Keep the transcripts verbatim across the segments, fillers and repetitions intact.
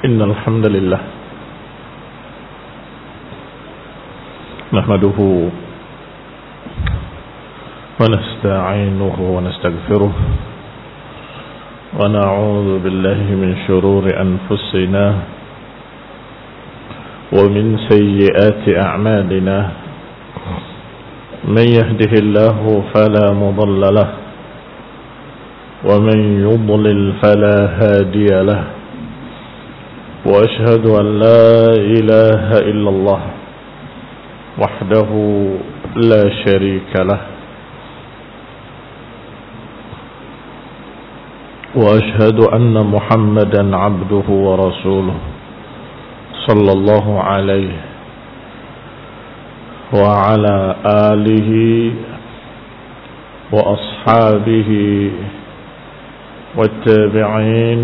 إن الحمد لله نحمده ونستعينه ونستغفره ونعوذ بالله من شرور أنفسنا ومن سيئات أعمالنا من يهده الله فلا مضل له ومن يضلل فلا هادي له وأشهد أن لا إله إلا الله وحده لا شريك له وأشهد أن محمدا عبده ورسوله صلى الله عليه وعلى آله وأصحابه والتابعين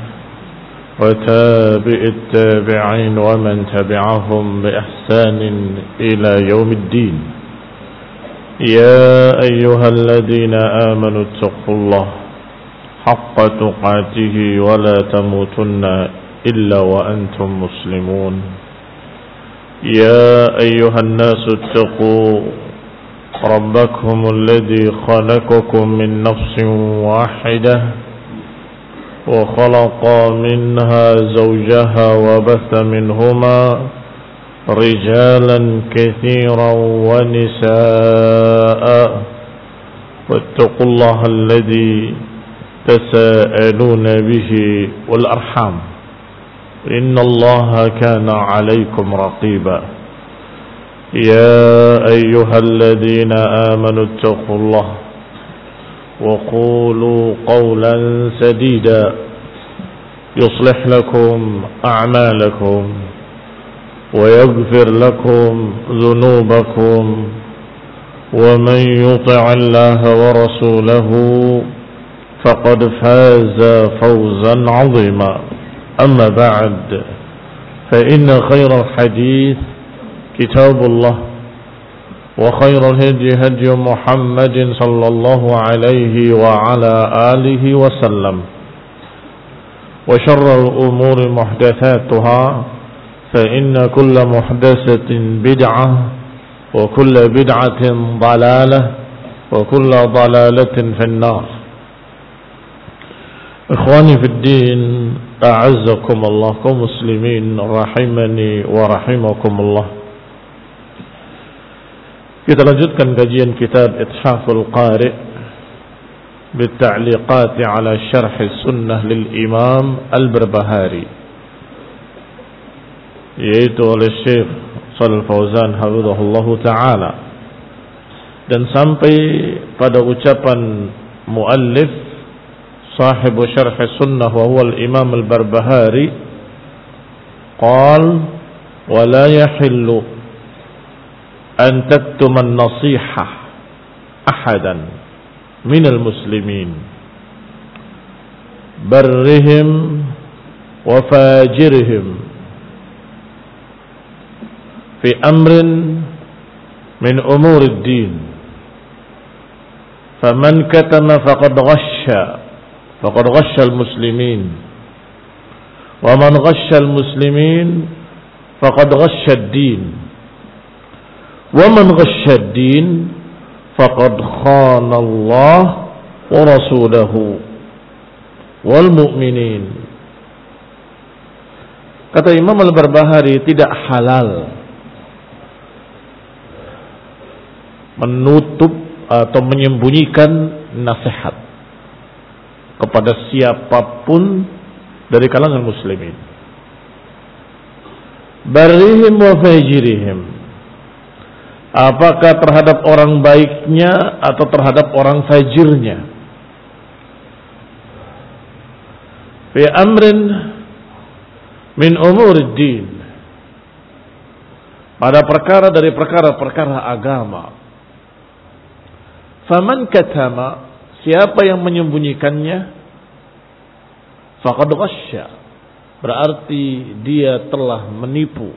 وتابع التابعين ومن تبعهم بإحسان إلى يوم الدين. يا أيها الذين آمنوا اتقوا الله حق تقاته ولا تموتن إلا وأنتم مسلمون. يا أيها الناس اتقوا ربكم الذي خلقكم من نفس واحدة وخلق منها زوجها وبث منهما رجالا كثيرا ونساء واتقوا الله الذي تساءلون به والأرحام إن الله كان عليكم رقيبا. يا أيها الذين آمنوا اتقوا الله وقولوا قولا سديدا يصلح لكم أعمالكم ويغفر لكم ذنوبكم ومن يطع الله ورسوله فقد فاز فوزا عظيما. أما بعد فإن خير الحديث كتاب الله وخير الهدي هدي محمد صلى الله عليه وعلى آله وسلم وشر الأمور محدثاتها فإن كل محدثة بدعة وكل بدعة ضلالة وكل ضلالة في النار. إخواني في الدين أعزكم الله كمسلمين رحمني ورحمكم الله. Kita lanjutkan kajian kitab Ithaful Qari' Bitta'liqat ala Syarh Sunnah lil Imam Al-Barbahari, yaitu oleh Syekh Shalih Fauzan hafizahullahu taala, dan sampai pada ucapan muallif sahib Syarh Sunnah wa huwa al-Imam Al-Barbahari, qala wa la yahillu an taktuma an-nasihah ahadan minal muslimin barrihim wa fajirihim fi amrin min umuri ad-din, faman katama faqad ghashsha faqad ghashsha al-muslimin wa man ghashsha al-muslimin faqad ghashsha ad-din wa man ghashsha ad-din faqad khana Allah wa rasulahu wal mu'minin. Kata Imam Al-Barbahari, tidak halal menutup atau menyembunyikan nasihat kepada siapapun dari kalangan muslimin, barrihim wa fajirihim, apakah terhadap orang baiknya atau terhadap orang fajirnya, fi amrin min umurid din, pada perkara dari perkara-perkara agama. Faman katama, siapa yang menyembunyikannya, faqad ghashya, berarti dia telah menipu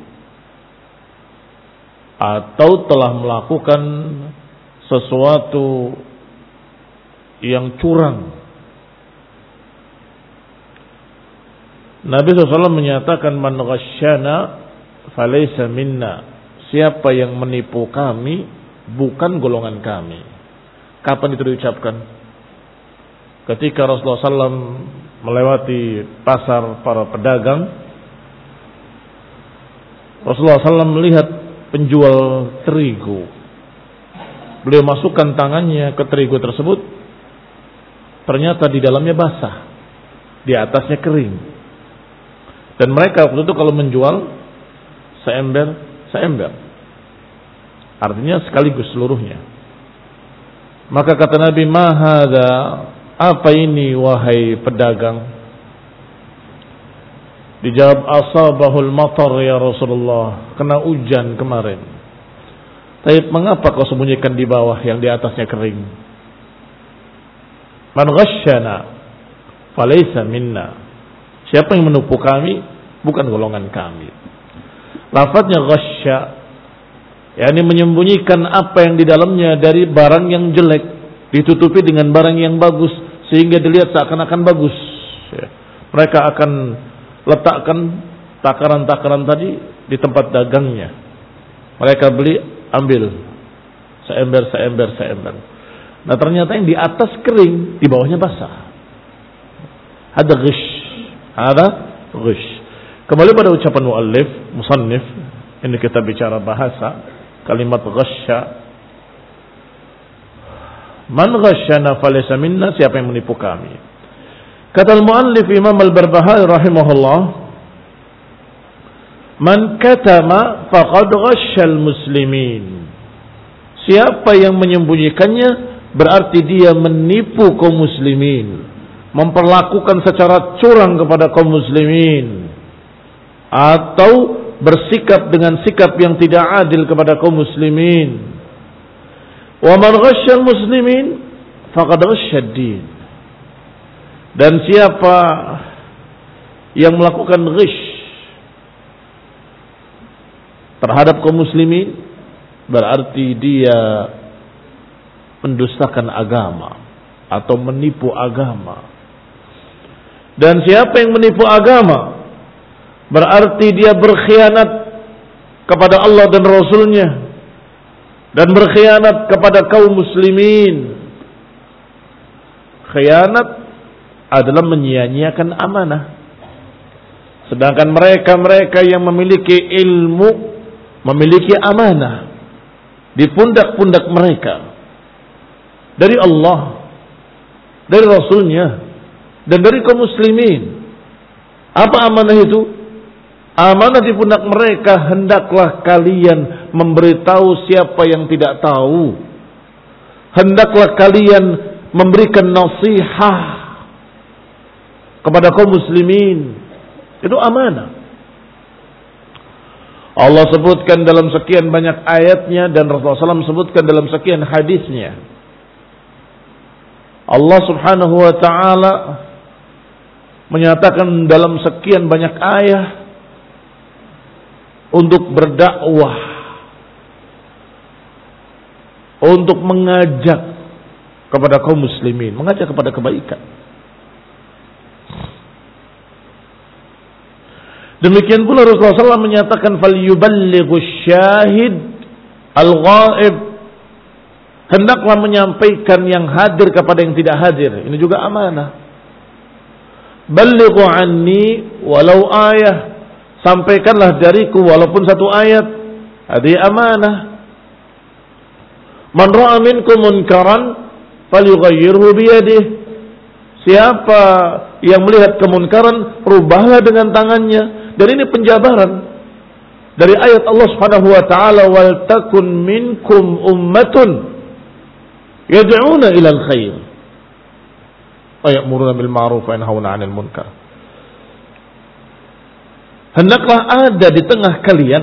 atau telah melakukan sesuatu yang curang. Nabi shallallahu alaihi wasallam menyatakan, man ghasyana falaysa minna. Siapa yang menipu kami bukan golongan kami. Kapan itu diucapkan? Ketika Rasulullah shallallahu alaihi wasallam melewati pasar para pedagang, Rasulullah shallallahu alaihi wasallam melihat penjual terigu. Beliau masukkan tangannya ke terigu tersebut, ternyata di dalamnya basah, di atasnya kering. Dan mereka waktu itu kalau menjual seember, seember. Artinya sekaligus seluruhnya. Maka kata Nabi, ma hadza, apa ini wahai pedagang? Dijawab, asabahul matar ya Rasulullah, kena hujan kemarin. Tapi mengapa kau sembunyikan di bawah yang di atasnya kering? Man ghasyana falaysa minna. Siapa yang menipu kami bukan golongan kami. Lafadznya ghasya, yakni menyembunyikan apa yang di dalamnya dari barang yang jelek, ditutupi dengan barang yang bagus sehingga dilihat seakan-akan bagus. Mereka akan letakkan takaran-takaran tadi di tempat dagangnya. Mereka beli, ambil seember, seember, seember. Nah ternyata yang di atas kering, di bawahnya basah. Ada ghish, ada ghish. Kembali pada ucapan muallif, musannif, ini kita bicara bahasa, kalimat ghasya. Man ghasyana falaysa minna, siapa yang menipu kami. Kata al-muallif Imam al-Barbahari rahimahullah, man katama faqad ghasyal muslimin. Siapa yang menyembunyikannya berarti dia menipu kaum muslimin, memperlakukan secara curang kepada kaum muslimin, atau bersikap dengan sikap yang tidak adil kepada kaum muslimin. Wa man ghasyal muslimin faqad ghasyad din. Dan siapa yang melakukan ghish terhadap kaum muslimin berarti dia mendustakan agama atau menipu agama. Dan siapa yang menipu agama berarti dia berkhianat kepada Allah dan Rasulnya dan berkhianat kepada kaum muslimin. Khianat adalah menyia-nyiakan amanah. Sedangkan mereka-mereka yang memiliki ilmu, memiliki amanah di pundak-pundak mereka dari Allah, dari Rasulnya, dan dari kaum muslimin. Apa amanah itu? Amanah di pundak mereka, hendaklah kalian memberitahu siapa yang tidak tahu. Hendaklah kalian memberikan nasihat kepada kaum muslimin. Itu amanah. Allah sebutkan dalam sekian banyak ayatnya dan Rasulullah shallallahu alaihi wasallam sebutkan dalam sekian hadisnya. Allah subhanahu wa ta'ala menyatakan dalam sekian banyak ayat untuk berdakwah, untuk mengajak kepada kaum muslimin, mengajak kepada kebaikan. Demikian pula Rasulullah shallallahu alaihi wasallam menyatakan falyuballighu syahid al-ghaib. Hendaklah menyampaikan yang hadir kepada yang tidak hadir. Ini juga amanah. Ballighu anni walau ayah. Sampaikanlah dariku walaupun satu ayat. Hadi amanah. Man ra'a minkum munkaran falyughayyirhu biyadihi. Siapa yang melihat kemunkaran, rubahlah dengan tangannya. Dan ini penjabaran dari ayat Allah Subhanahu wa taala, wal takun minkum ummatun yad'una ilal khair wa ya'muruna bil ma'ruf wa yanhauna 'anil munkar. Hendaklah ada di tengah kalian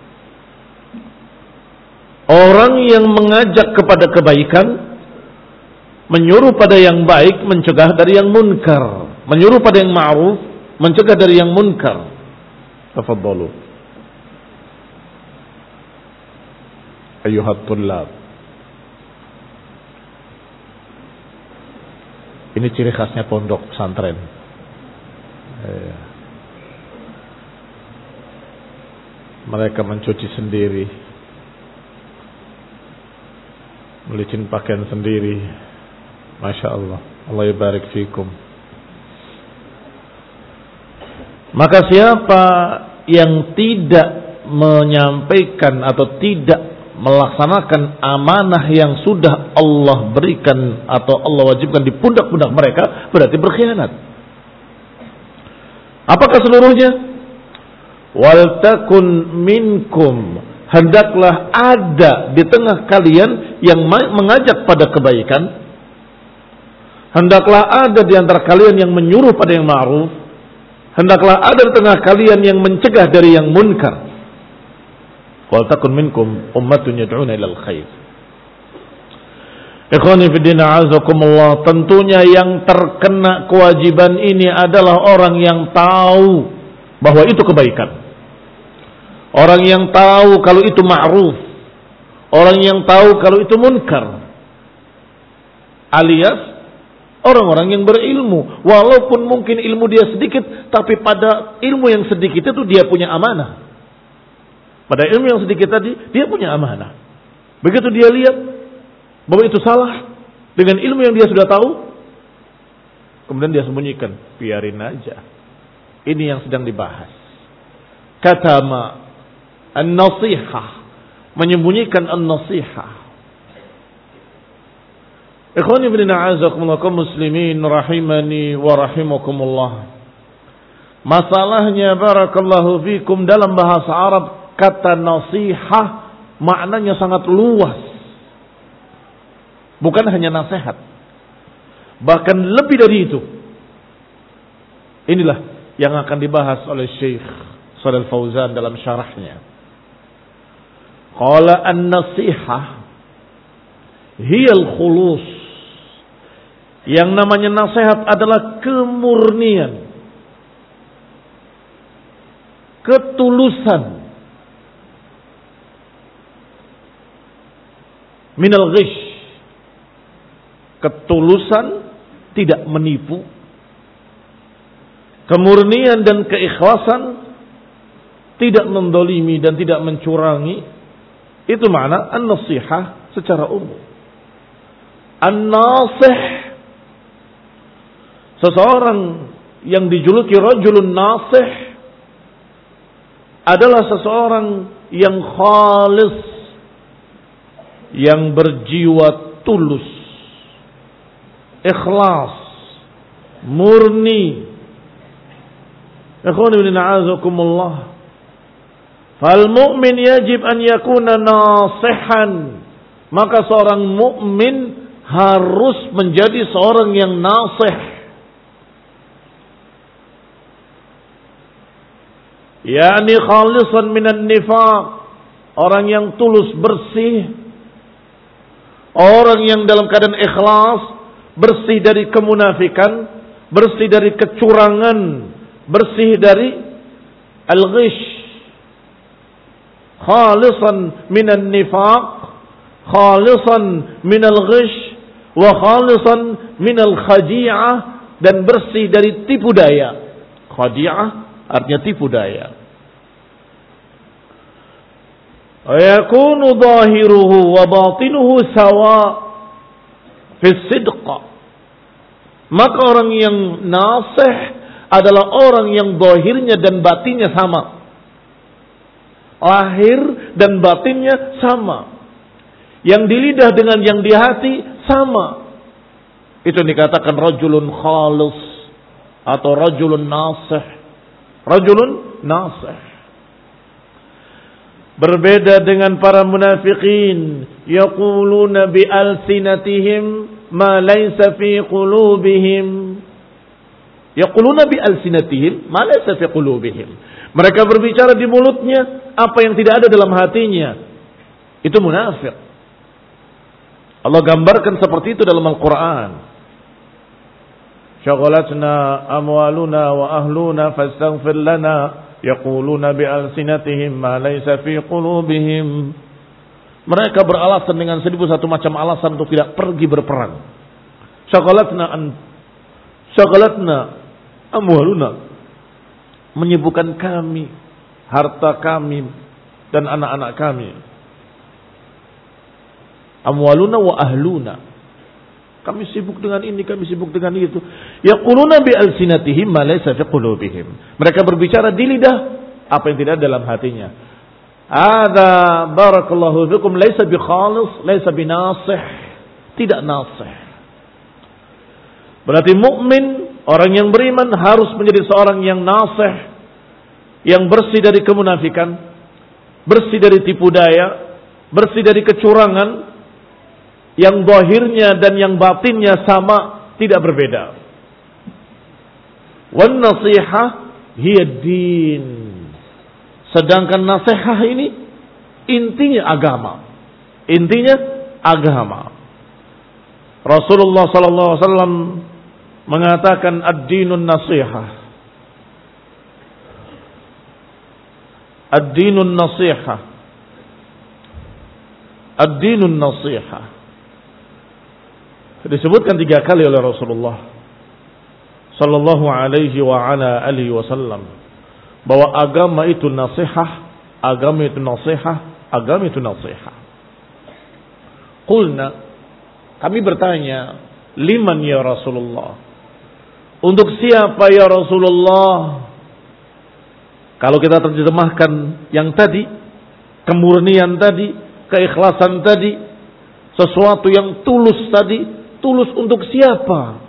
orang yang mengajak kepada kebaikan, menyuruh pada yang baik, mencegah dari yang munkar, menyuruh pada yang ma'ruf, mencegah dari yang munkar. Tafadhalu ayyuhat tullab. Ini ciri khasnya pondok pesantren. Mereka mencuci sendiri, melicin pakaian sendiri. Masya Allah, Allah yabarik fikum. Maka siapa yang tidak menyampaikan atau tidak melaksanakan amanah yang sudah Allah berikan atau Allah wajibkan di pundak-pundak mereka, berarti berkhianat. Apakah seluruhnya? Wal takun minkum, hendaklah ada di tengah kalian yang mengajak pada kebaikan. Hendaklah ada di antara kalian yang menyuruh pada yang ma'ruf. Hendaklah ada di tengah kalian yang mencegah dari yang munkar. Wal takun minkum ummatun yad'una ilal khair. Ikhwani fi din a'azakumullah, tentunya yang terkena kewajiban ini adalah orang yang tahu bahwa itu kebaikan. Orang yang tahu kalau itu ma'ruf. Orang yang tahu kalau itu munkar. Alias orang-orang yang berilmu. Walaupun mungkin ilmu dia sedikit, tapi pada ilmu yang sedikit itu dia punya amanah. Pada ilmu yang sedikit tadi dia punya amanah. Begitu dia lihat bahwa itu salah dengan ilmu yang dia sudah tahu, kemudian dia sembunyikan. Biarin aja. Ini yang sedang dibahas. Katama an-nasihah, menyembunyikan an-nasihah. Ikhwani bin a'azakumullah kaum muslimin rahimani wa rahimakumullah. Masalahnya barakallahu fikum, dalam bahasa Arab kata nasihah maknanya sangat luas. Bukan hanya nasihat, bahkan lebih dari itu. Inilah yang akan dibahas oleh Syekh Shalih Fauzan dalam syarahnya. Qala an-nasihah hiya al-khulus. Yang namanya nasihat adalah kemurnian, ketulusan, minal ghish, ketulusan tidak menipu, kemurnian dan keikhlasan, tidak mendolimi dan tidak mencurangi. Itu makna an-nasihah secara umum. An-nasih, seseorang yang dijuluki rajulun nasih, adalah seseorang yang khalis, yang berjiwa tulus, ikhlas, murni. Ikhwan ibn a'azakumullah, fal mu'min yajib an yakuna nasihan. Maka seorang mukmin harus menjadi seorang yang nasih. Yani khalisan minan nifaq, orang yang tulus bersih, orang yang dalam keadaan ikhlas, bersih dari kemunafikan, bersih dari kecurangan, bersih dari al-ghish, khalisan minan nifaq, khalisan minal ghish, wa khalisan minal khadi'ah, dan bersih dari tipu daya. Khadi'ah artinya tipu daya. Wa yakunu zahiruhu wa batinuhu sawa fi sidq. Maka orang yang nasih adalah orang yang zahirnya dan batinnya sama. Lahir dan batinnya sama. Yang di lidah dengan yang di hati sama. Itu dikatakan rajulun khalis atau rajulun nasih. Rajulun nasih. Berbeda dengan para munafiqin, yaquluna bi alsinatihim ma laysa fi qulubihim. Yaquluna bi alsinatihim ma laysa fi qulubihim. Mereka berbicara di mulutnya apa yang tidak ada dalam hatinya. Itu munafik. Allah gambarkan seperti itu dalam Al-Quran. Syaghalatna amwaluna wa ahluna fastaghfir lana. Yaquluna bi alsinatihim ma laysa fi qulubihim. Mereka beralasan dengan seribu satu macam alasan untuk tidak pergi berperang. Syaghalatna an syaghalatna amwaluna, menyibukkan kami, harta kami, dan anak-anak kami. Amwaluna wa ahluna. Kami sibuk dengan ini, kami sibuk dengan itu. Yaquluna bi alsinatihim ma laysa fi qulubihim. Mereka berbicara di lidah apa yang tidak dalam hatinya. Hadza barakallahu fikum laysa bi khalis, laysa bi nasih. Tidak nasih. Berarti mukmin, orang yang beriman harus menjadi seorang yang nasih, yang bersih dari kemunafikan, bersih dari tipu daya, bersih dari kecurangan, yang zahirnya dan yang batinnya sama, tidak berbeda. Wan nasihah hiya din. Sedangkan nasihat ini intinya agama. Intinya agama. Rasulullah sallallahu alaihi wasallam mengatakan ad-dinun nasihah. Ad-dinun nasihah. Ad-dinun nasihah. Disebutkan tiga kali oleh Rasulullah sallallahu alaihi wa ala alihi wasallam bahwa agama itu nasihat, agama itu nasihat, agama itu nasihat. Qulna, kami bertanya, liman ya Rasulullah? Untuk siapa ya Rasulullah? Kalau kita terjemahkan yang tadi, kemurnian tadi, keikhlasan tadi, sesuatu yang tulus tadi, tulus untuk siapa?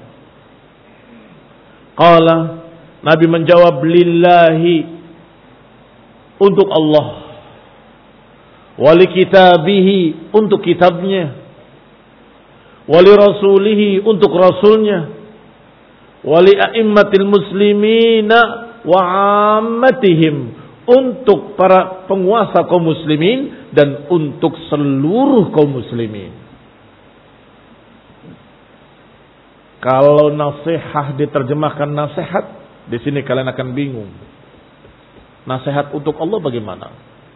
Qala, Nabi menjawab, lillahi, untuk Allah, wali kitabihi, untuk kitabnya, wali rasulihi, untuk rasulnya, wali a'immatil muslimina wa ammatihim, untuk para penguasa kaum muslimin dan untuk seluruh kaum muslimin. Kalau nasihat diterjemahkan nasihat, di sini kalian akan bingung. Nasihat untuk Allah bagaimana?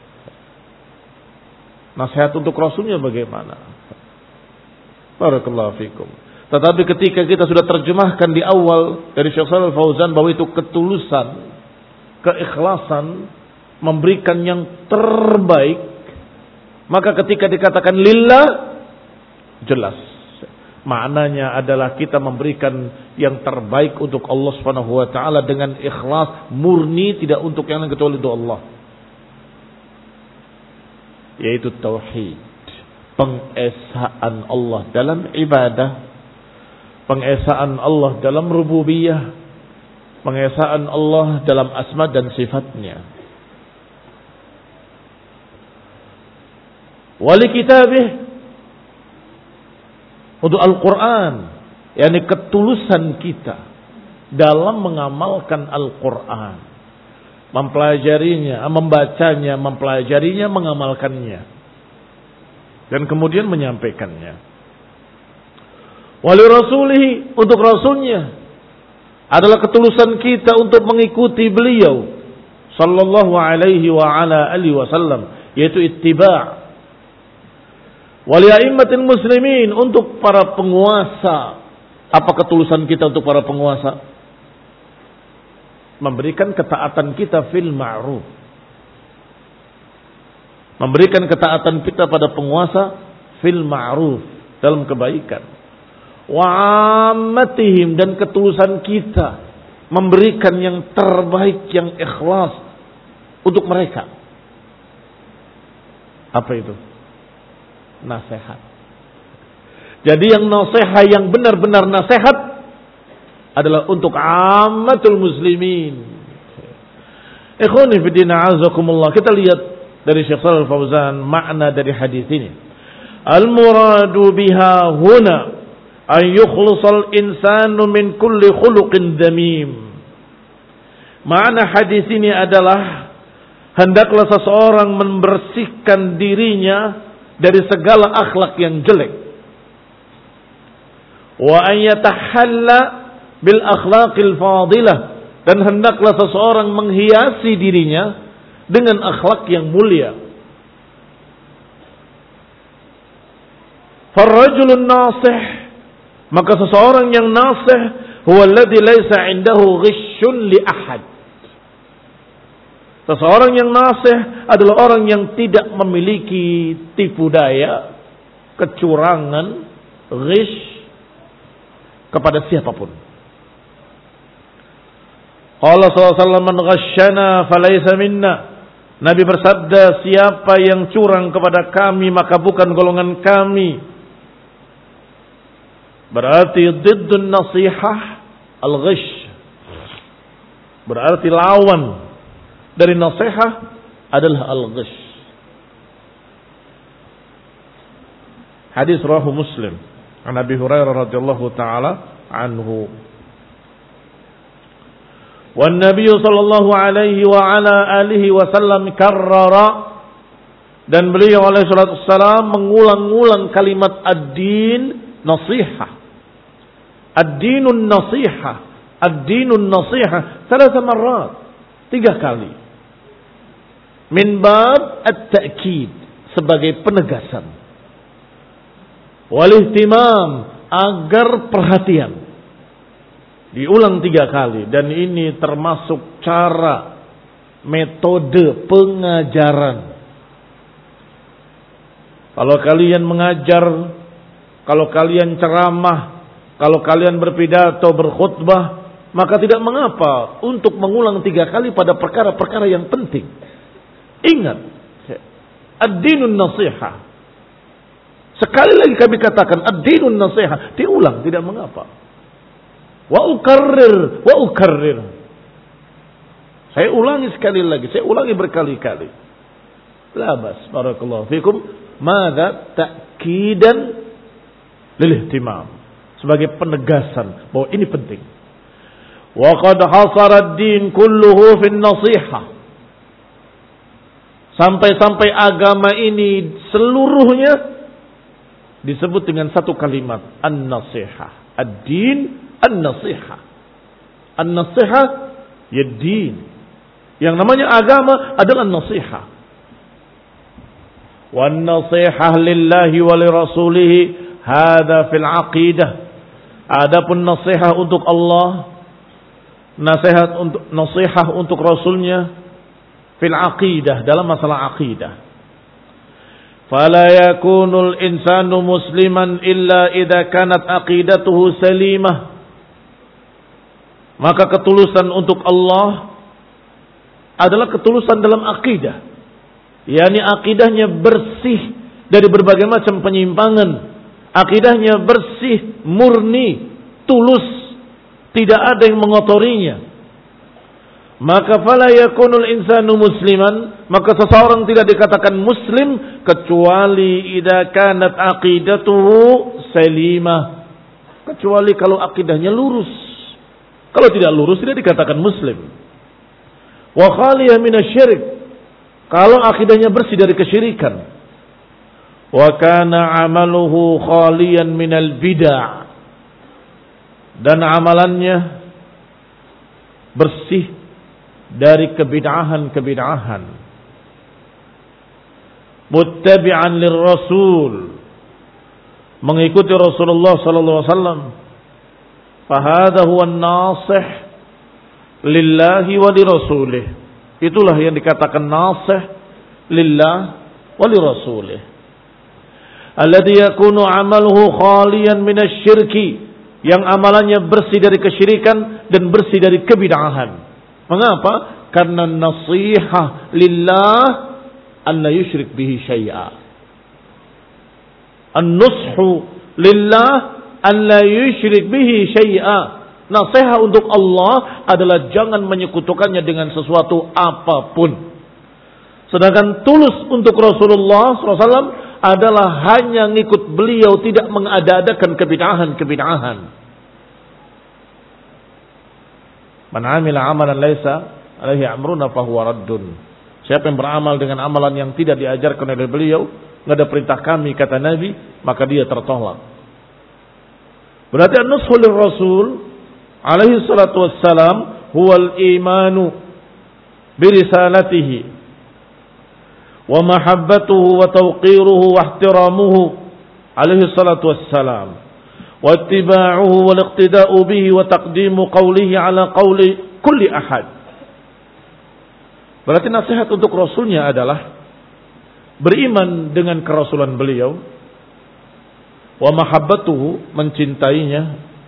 Nasihat untuk Rasulnya bagaimana? Barakallahu fikum. Tetapi ketika kita sudah terjemahkan di awal dari Syekh Shalal Fauzan bahwa itu ketulusan, keikhlasan, memberikan yang terbaik, maka ketika dikatakan lillah, jelas maknanya adalah kita memberikan yang terbaik untuk Allah Subhanahu wa taala dengan ikhlas murni, tidak untuk yang lain kecuali untuk Allah. Yaitu tauhid, pengesaan Allah dalam ibadah, pengesaan Allah dalam rububiyah, pengesaan Allah dalam asma dan sifatnya. Wali kitabih, untuk Al-Quran, yakni ketulusan kita dalam mengamalkan Al-Quran, mempelajarinya, membacanya, mempelajarinya, mengamalkannya, dan kemudian menyampaikannya. Wali rasulihi, untuk rasulnya, adalah ketulusan kita untuk mengikuti beliau sallallahu alaihi wa ala alihi wasallam, yaitu ittiba'. Wali a'immatil muslimin, untuk para penguasa. Apa ketulusan kita untuk para penguasa? Memberikan ketaatan kita fil ma'ruf. Memberikan ketaatan kita pada penguasa fil ma'ruf, dalam kebaikan. Wa ammatihim, dan ketulusan kita memberikan yang terbaik, yang ikhlas untuk mereka. Apa itu? Nasihat. Jadi yang nasihat, yang benar-benar nasihat adalah untuk ammatul muslimin. Ikhwani fi din a'azakumullah. Kita lihat dari Syekh Shalal Fauzan makna dari hadis ini. Al-muradu biha huna an yukhlisal insanu min kulli khuluqin damim. Makna hadis ini adalah hendaklah seseorang membersihkan dirinya dari segala akhlak yang jelek. Wa an yatahalla bil akhlaqil fadilah, dan hendaklah seseorang menghiasi dirinya dengan akhlak yang mulia. Farrajulun nasih, maka seseorang yang nasih huwa alladhi laysa indahu ghishun li ahad. Seseorang yang nasih adalah orang yang tidak memiliki tipu daya, kecurangan, ghish kepada siapapun. Allah sallallahu alaihi wasallam, "Man ghasyana falaysa minna." Nabi bersabda, siapa yang curang kepada kami maka bukan golongan kami. Berarti diddun nasihah al-ghish. Berarti lawan dari nasihat adalah al-ghish. Hadis rawahu Muslim an Abi Hurairah radhiyallahu taala anhu. Wan Nabi sallallahu alaihi wa ala alihi wasallam karrara, dan beliau alaihi salatu wassalam mengulang-ulang kalimat ad-din nasihah. Ad-dinun nasihah, ad-dinun nasihah tiga marrat, tiga kali. Min bab at-ta'kid, sebagai penegasan. Wal ihtimam, agar perhatian. Diulang tiga kali, dan ini termasuk cara metode pengajaran. Kalau kalian mengajar, kalau kalian ceramah, kalau kalian berpidato, berkhutbah, maka tidak mengapa untuk mengulang tiga kali pada perkara-perkara yang penting. Ingat, ad-dinun nasihah. Sekali lagi kami katakan ad-dinun nasihah, diulang, tidak mengapa. Wa ukarrir, wa ukarrir. Saya ulangi sekali lagi, saya ulangi berkali-kali. La bas, barakallahu fikum. Madza ta'kidan lil ihtimam, sebagai penegasan bahwa ini penting. Wa qad hasara ad-din kulluhu fi an-nasihah. Sampai-sampai agama ini seluruhnya disebut dengan satu kalimat, an-nasihah. Ad-din an-nasihah. An-nasihah ya din. Yang namanya agama adalah nasihah. Wan-nasihah lillahi wa li rasulih hadza fil aqidah. Adapun nasihat untuk Allah, nasihat untuk nasihat untuk rasulnya fil aqidah, dalam masalah aqidah. Fala yakunul insanu musliman illa idza kanat aqidatuhu salimah. Maka ketulusan untuk Allah adalah ketulusan dalam akidah. yakni akidahnya bersih dari berbagai macam penyimpangan. Akidahnya bersih, murni, tulus, tidak ada yang mengotorinya. Maka fala yakunul insanu musliman, maka seseorang tidak dikatakan muslim kecuali idza kanat aqidatuhu salimah, kecuali kalau akidahnya lurus. Kalau tidak lurus tidak dikatakan muslim. Wa khaliyah minasyirik, kalau akidahnya bersih dari kesyirikan. Wa kana amaluhu khaliyan minal bid'ah, dan amalannya bersih dari kebid'ahan-kebid'ahan. Muttabi'an lirrasul, mengikuti Rasulullah sallallahu alaihi wasallam. Fahadha huwa an-nasih lillahi wa lirasulih. Itulah yang dikatakan nasih lillah wa lirasulih. Alladhi yakunu amaluhu khaliyan minasyirki, yang amalannya bersih dari kesyirikan dan bersih dari kebid'ahan. Mengapa? Karena nasihah lillah an la yusyrik bihi syai'a. An-nushu lillah an la yusyrik bihi syai'a. Nasihat untuk Allah adalah jangan menyekutukannya dengan sesuatu apapun. Sedangkan tulus untuk Rasulullah shallallahu alaihi wasallam adalah hanya ngikut beliau, tidak mengada-adakan kebid'ahan-kebid'ahan. Man amila amalan laisa alaihi amruna fahuwa raddun. Siapa yang beramal dengan amalan yang tidak diajarkan oleh beliau, enggak ada perintah kami, kata Nabi, maka dia tertolak. Berarti an-nushu lir-rasul alaihi salatu wassalam huwal imanu bi risalatihi wa mahabbatuhu wa tawqiruhu wa ihtiramuhu alaihi salatu wassalam. واتباعه والاقتداء به وتقديم قوله على قول كل أحد. Berarti nasihat untuk Rasulnya adalah beriman dengan kerasulan beliau, wa mahabbatuhu, mencintainya,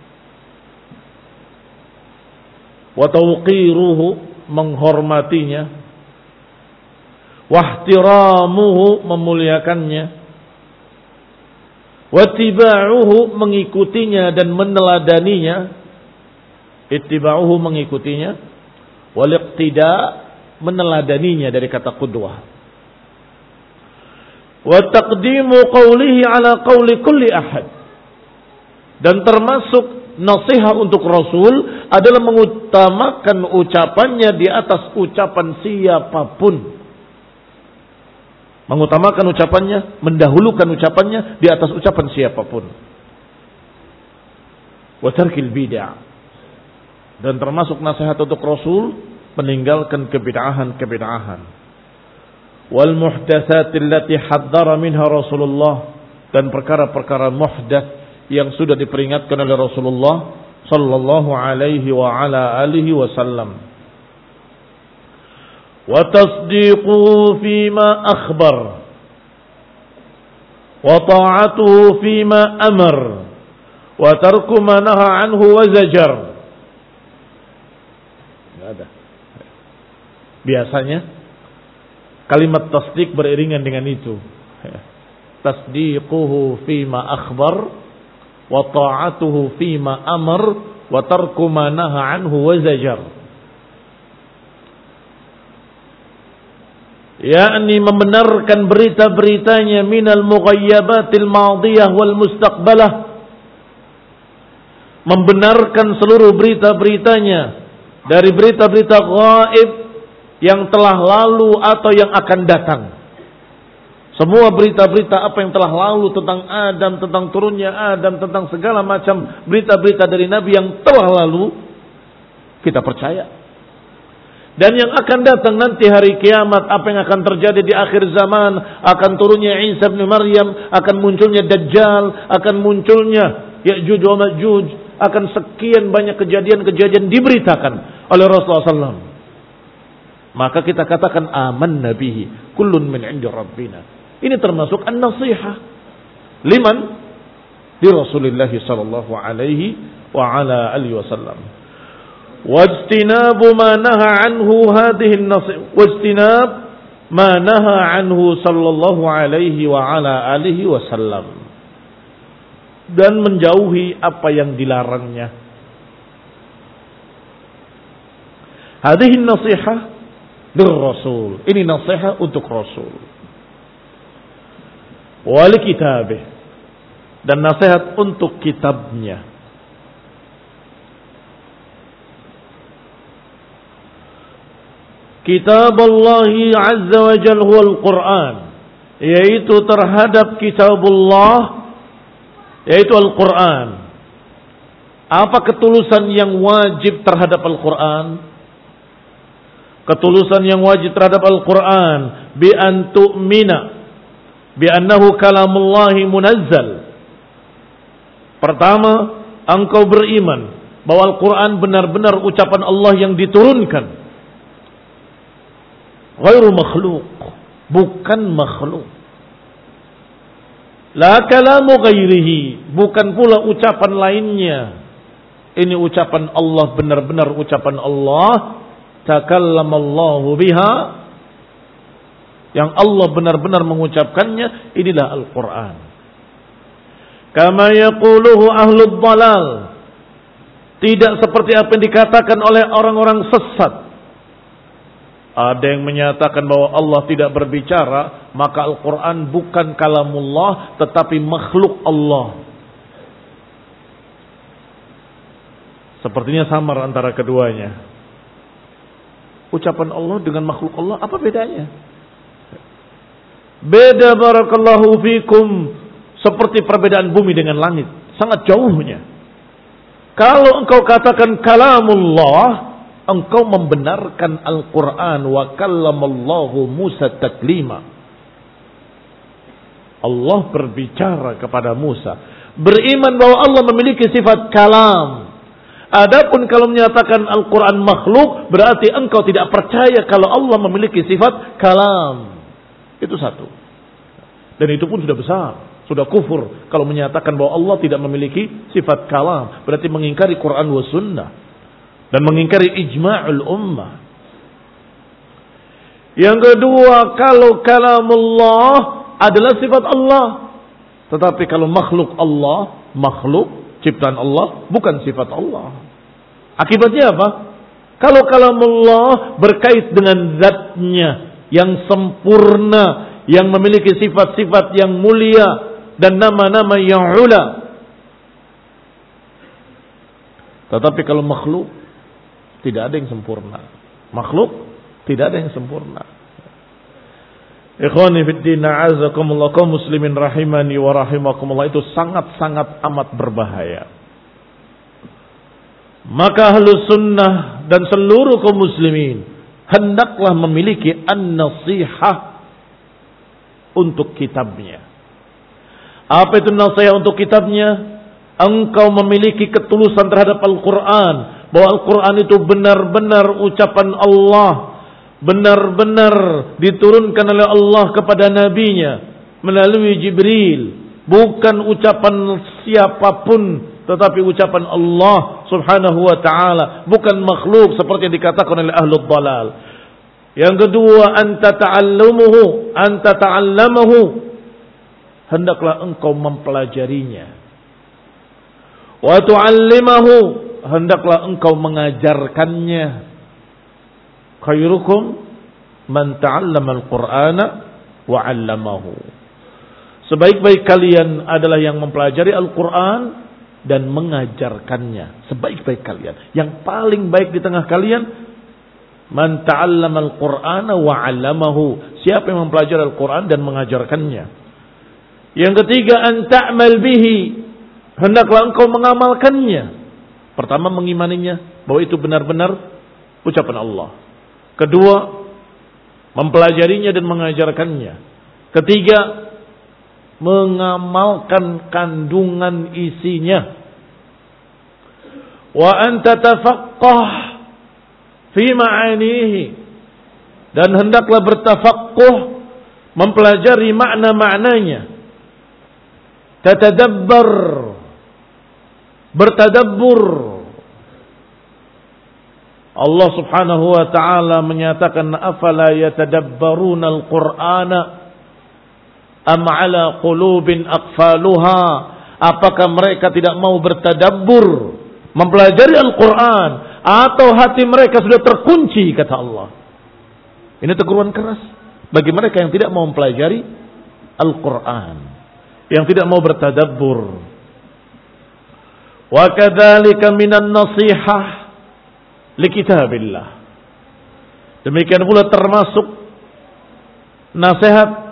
wa tawqiruhu, menghormatinya, wa ihtiramuhu, memuliakannya, wa ittiba'uhu, mengikutinya dan meneladaninya, ittiba'uhu, mengikutinya, wal iqtida', meneladaninya dari kata qudwah, wa taqdimu qawlihi ala qawli kulli ahad, dan termasuk nasihat untuk Rasul adalah mengutamakan ucapannya di atas ucapan siapapun, mengutamakan ucapannya, mendahulukan ucapannya di atas ucapan siapapun, wa tarkil bid'ah, dan termasuk nasihat untuk Rasul meninggalkan kebid'ahan-kebid'ahan, wal muhdatsati allati haddara minha Rasulullah, dan perkara-perkara muhdats yang sudah diperingatkan oleh Rasulullah sallallahu alaihi wa ala alihi wasallam, wa tasdiquhu fima akhbar, wa ta'atuhu fima amar, wa tarku ma naha anhu wa zajar. Enggak ada. Biasanya kalimat tasdik beriringan dengan itu. Tasdiquhu fima akhbar, wa ta'atuhu fima amar, wa tarku ma naha anhu wa zajar. Yakni membenarkan berita-beritanya minal mughayyabatil madiyah wal mustaqbalah, membenarkan seluruh berita-beritanya dari berita-berita gaib yang telah lalu atau yang akan datang. Semua berita-berita apa yang telah lalu tentang Adam, tentang turunnya Adam, tentang segala macam berita-berita dari Nabi yang telah lalu, kita percaya. Dan yang akan datang nanti hari kiamat, apa yang akan terjadi di akhir zaman, akan turunnya Isa bin Maryam, akan munculnya Dajjal, akan munculnya Ya'juj wa Ma'juj, akan sekian banyak kejadian-kejadian diberitakan oleh Rasulullah sallallahu alaihi wasallam. Maka kita katakan aman nabihi kullun min 'indi rabbina. Ini termasuk an-nasihah liman di Rasulullah sallallahu alaihi wa ala alihi wasallam. Wajtinabu ma naha anhu hadhihi an-nasihah, wajtinab ma naha anhu sallallahu alaihi wa ala alihi wasallam, dan menjauhi apa yang dilarangnya. Hadhihi an-nasihah Rasul. Ini nasihat untuk Rasul. Wal kitabih, dan nasihat untuk kitabnya. Kitab Allah Azza wa Jalla huwal Quran, yaitu terhadap kitabullah, yaitu Al-Quran. Apa ketulusan yang wajib terhadap Al-Quran? Ketulusan yang wajib terhadap Al-Quran, bi an tu'mina bi annahu kalamullahi munazzal. Pertama, engkau beriman bahwa Al-Quran benar-benar ucapan Allah yang diturunkan, ghairu makhluk, bukan makhluk. La kalamu ghairihi, bukan pula ucapan lainnya. Ini ucapan Allah, benar-benar ucapan Allah. Takallamallahu biha, yang Allah benar-benar mengucapkannya, inilah Al-Quran. Kama yaquluhu ahlul dalal, tidak seperti apa yang dikatakan oleh orang-orang sesat. Ada yang menyatakan bahwa Allah tidak berbicara, maka Al-Quran bukan kalamullah tetapi makhluk Allah. Sepertinya samar antara keduanya. Ucapan Allah dengan makhluk Allah, apa bedanya? Beda barakallahu fikum, seperti perbedaan bumi dengan langit, sangat jauhnya. Kalau engkau katakan kalamullah, engkau membenarkan Al-Quran, wa kallamallahu Musa taklima. Allah berbicara kepada Musa. Beriman bahwa Allah memiliki sifat kalam. Adapun kalau menyatakan Al-Quran makhluk, berarti engkau tidak percaya kalau Allah memiliki sifat kalam. Itu satu. Dan itu pun sudah besar, sudah kufur kalau menyatakan bahwa Allah tidak memiliki sifat kalam. Berarti mengingkari Quran wa sunnah dan mengingkari ijma'ul ummah. Yang kedua, kalau kalamullah adalah sifat Allah. Tetapi kalau makhluk Allah, makhluk ciptaan Allah bukan sifat Allah. Akibatnya apa? Kalau kalamullah berkait dengan zatnya yang sempurna, yang memiliki sifat-sifat yang mulia dan nama-nama yang ula. Tetapi kalau makhluk tidak ada yang sempurna. Makhluk tidak ada yang sempurna. Ikhwani fiddin, a'azakumullah, kaum muslimin rahimani wa rahimakumullah, itu sangat-sangat amat berbahaya. Maka ahlus sunnah dan seluruh kaum muslimin hendaklah memiliki an-nasihah untuk kitabnya. Apa itu nasihat untuk kitabnya? Engkau memiliki ketulusan terhadap Al-Quran, bahwa Al-Quran itu benar-benar ucapan Allah, benar-benar diturunkan oleh Allah kepada nabinya melalui Jibril, bukan ucapan siapapun, tetapi ucapan Allah subhanahu wa ta'ala, bukan makhluk seperti yang dikatakan oleh ahlul dalal. Yang kedua, anta ta'allamuhu, anta ta'allamahu, hendaklah engkau mempelajarinya. Wa tu'allimahu, hendaklah engkau mengajarkannya. Khairukum man ta'allama al-Qur'ana wa 'allamahu. Sebaik-baik kalian adalah yang mempelajari Al-Qur'an dan mengajarkannya. Sebaik-baik kalian. Yang paling baik di tengah kalian, man ta'allama al-Qur'ana wa 'allamahu. Siapa yang mempelajari Al-Qur'an dan mengajarkannya. Yang ketiga, an ta'mal bihi. Hendaklah engkau mengamalkannya. Pertama, mengimaninya bahwa itu benar-benar ucapan Allah. Kedua, mempelajarinya dan mengajarkannya. Ketiga, mengamalkan kandungan isinya. Wa anta tafaqqah fi ma'anihi, dan hendaklah bertafaqquh, mempelajari makna-maknanya. Tatadabbar, bertadabbur. Allah subhanahu wa ta'ala menyatakan, afala yatadabbaruna al-Qur'ana am ala qulubin aqfaluha. Apakah mereka tidak mau bertadabbur, mempelajari Al-Quran, atau hati mereka sudah terkunci, kata Allah. Ini teguran keras bagi mereka yang tidak mau mempelajari Al-Quran, yang tidak mau bertadabbur. Wa kadzalika minan nasihah li kitabillah. Demikian pula termasuk nasihat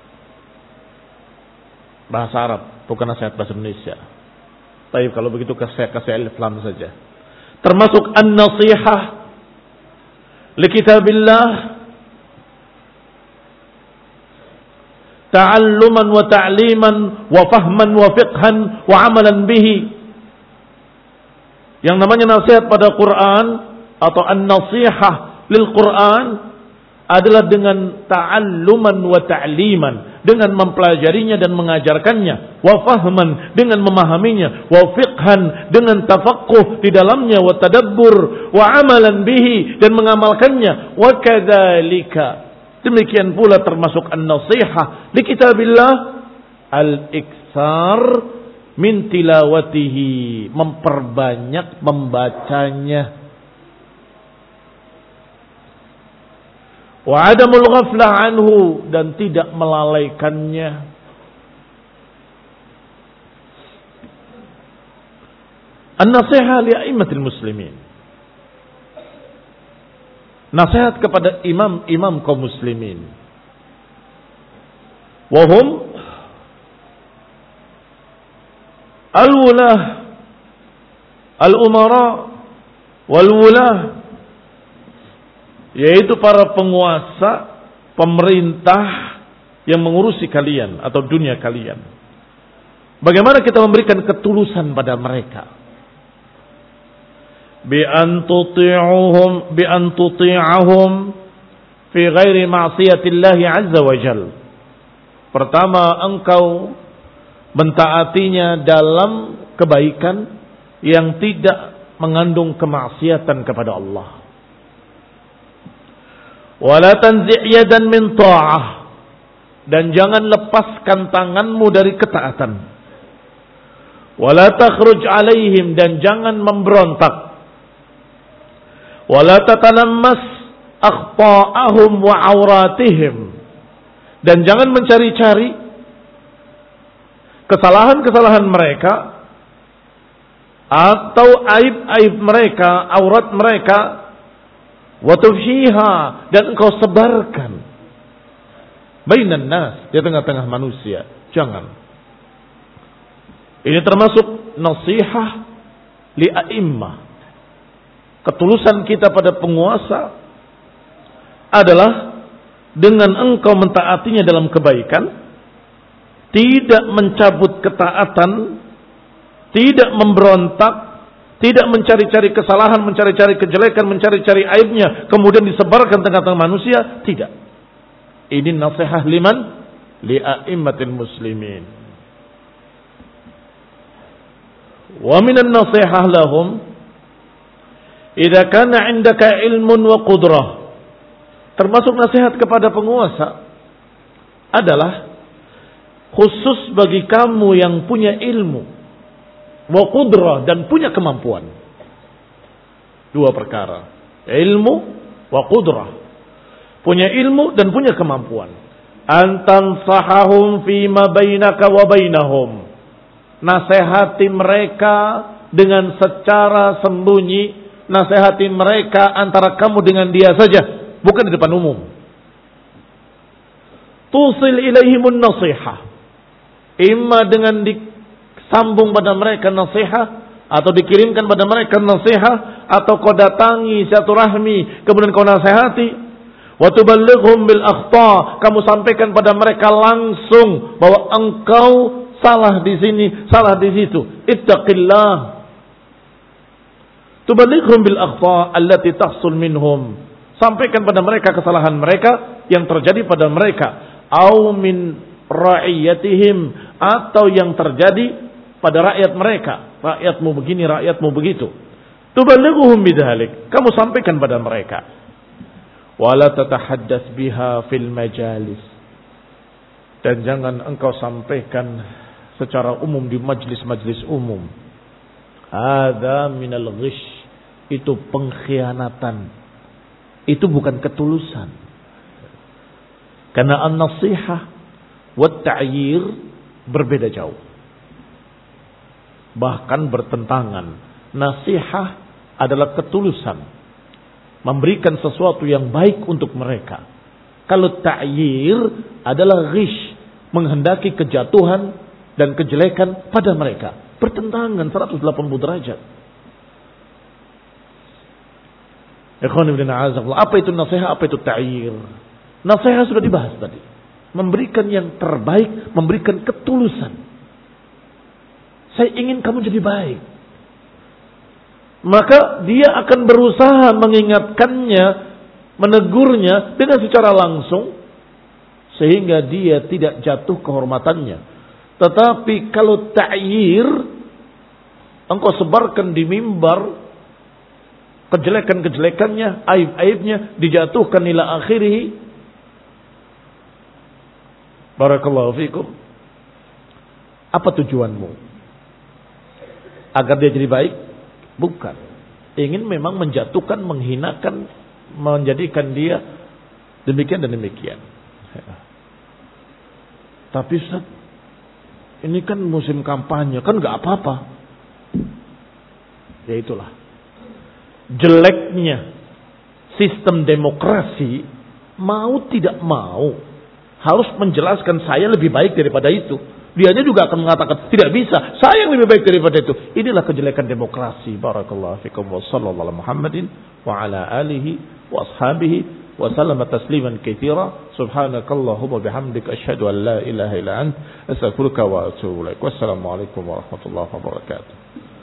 bahasa Arab, bukan nasihat bahasa Indonesia. Tapi kalau begitu saya kasih alif lam saja. Termasuk an-nasihah li kitabillah, ta'alluman wa ta'liman wa fahman wa fiqhan wa amalan bihi. Yang namanya nasihat pada Quran atau an-nasihah lil Quran adalah dengan ta'alluman wa ta'liman, dengan mempelajarinya dan mengajarkannya, wa fahman, dengan memahaminya, wa fiqhan, dengan tafaqquh di dalamnya, wa tadabbur, wa amalan bihi, dan mengamalkannya. Wa kadzalika, demikian pula termasuk an-nasihah li kitabillah, al-iksar min tilawatihi, memperbanyak membacanya. Wa adamul ghaflah anhu, dan tidak melalaikannya. An-nasihah li a'immatil muslimin, nasihat kepada imam-imam kaum muslimin. Wa hum al-wulah, al-umara wal-wulah, yaitu para penguasa, pemerintah yang mengurusi kalian atau dunia kalian. Bagaimana kita memberikan ketulusan pada mereka? bi an tuti'uhum bi an tuti'ahum fi ghairi ma'siyatillah azza wa jal. Pertama, engkau mentaatinya dalam kebaikan yang tidak mengandung kemaksiatan kepada Allah. Wala tanzi' yadan min ta'ah, dan jangan lepaskan tanganmu dari ketaatan. Wala takhruj alaihim, dan jangan memberontak. Wala tatalammas akhta'ahum wa auratihim, dan jangan mencari-cari kesalahan-kesalahan mereka atau aib-aib mereka, aurat mereka, wa tufshiha, dan engkau sebarkan bainan nas, di tengah-tengah manusia. Jangan. Ini termasuk nasihat li a'immah. Ketulusan kita pada penguasa adalah dengan engkau mentaatinya dalam kebaikan, tidak mencabut ketaatan, tidak memberontak, tidak mencari-cari kesalahan, mencari-cari kejelekan, mencari-cari aibnya, kemudian disebarkan tengah-tengah manusia. Tidak. Ini nasihat liman? Li'a'immatil muslimin. Wa minan nasihah lahum idza kana 'indaka ilmun wa qudrah. Termasuk nasihat kepada penguasa adalah khusus bagi kamu yang punya ilmu wa qudrah, dan punya kemampuan. Dua perkara, ilmu wa qudrah. Punya ilmu dan punya kemampuan. Antan sahahum fima bainaka wa bainahum. Nasihati mereka dengan secara sembunyi, nasihati mereka antara kamu dengan dia saja, bukan di depan umum. Tusil ilaihimun nasihah, imma dengan disambung pada mereka nasihat, atau dikirimkan pada mereka nasihat, atau kau datangi silaturahmi kemudian kau nasihati. Wa tuballighhum bil akhta, kamu sampaikan pada mereka langsung bahwa engkau salah di sini, salah di situ. Ittaqillah. Tuballighhum bil akhta allati tahsul minhum, sampaikan pada mereka kesalahan mereka yang terjadi pada mereka, au min ra'iyatihim, atau yang terjadi pada rakyat mereka. Rakyatmu begini, rakyatmu begitu. Tuballighuhum bidzalik, kamu sampaikan pada mereka. Wala tatahaddatsy biha fil majalis, dan jangan engkau sampaikan secara umum di majlis-majlis umum. Hadza minal ghish, itu pengkhianatan. Itu bukan ketulusan. Karena an-nasihah wa ta'yir berbeda jauh. Bahkan bertentangan. Nasihat adalah ketulusan, memberikan sesuatu yang baik untuk mereka. Kalau ta'yir adalah ghish, menghendaki kejatuhan dan kejelekan pada mereka. Bertentangan seratus delapan puluh derajat. Apa itu nasihat, apa itu ta'yir? Nasihat sudah dibahas tadi. Memberikan yang terbaik, memberikan ketulusan. Saya ingin kamu jadi baik. Maka dia akan berusaha mengingatkannya, menegurnya dengan secara langsung, sehingga dia tidak jatuh kehormatannya. Tetapi kalau ta'yir, engkau sebarkan di mimbar kejelekan-kejelekannya, aib-aibnya, dijatuhkan ila akhirih. Barakallahu fikum. Apa tujuanmu? Agar dia jadi baik? Bukan. Ingin memang menjatuhkan, menghinakan, menjadikan dia demikian dan demikian. Tapi Ustaz, ini kan musim kampanye, kan gak apa-apa. Ya itulah. Jeleknya sistem demokrasi, mau tidak mau harus menjelaskan saya lebih baik daripada itu. Dianya juga akan mengatakan tidak bisa, saya yang lebih baik daripada itu. Inilah kejelekan demokrasi. Barakallahu fikum wa sallallahu ala Muhammadin wa ala alihi wa ashabihi wa sallama tasliman katsira. Subhanakallahumma bihamdika asyhadu an la ilaha illa anta astaghfiruka wa atubu ilaik. Wassalamu alaikum warahmatullahi wabarakatuh.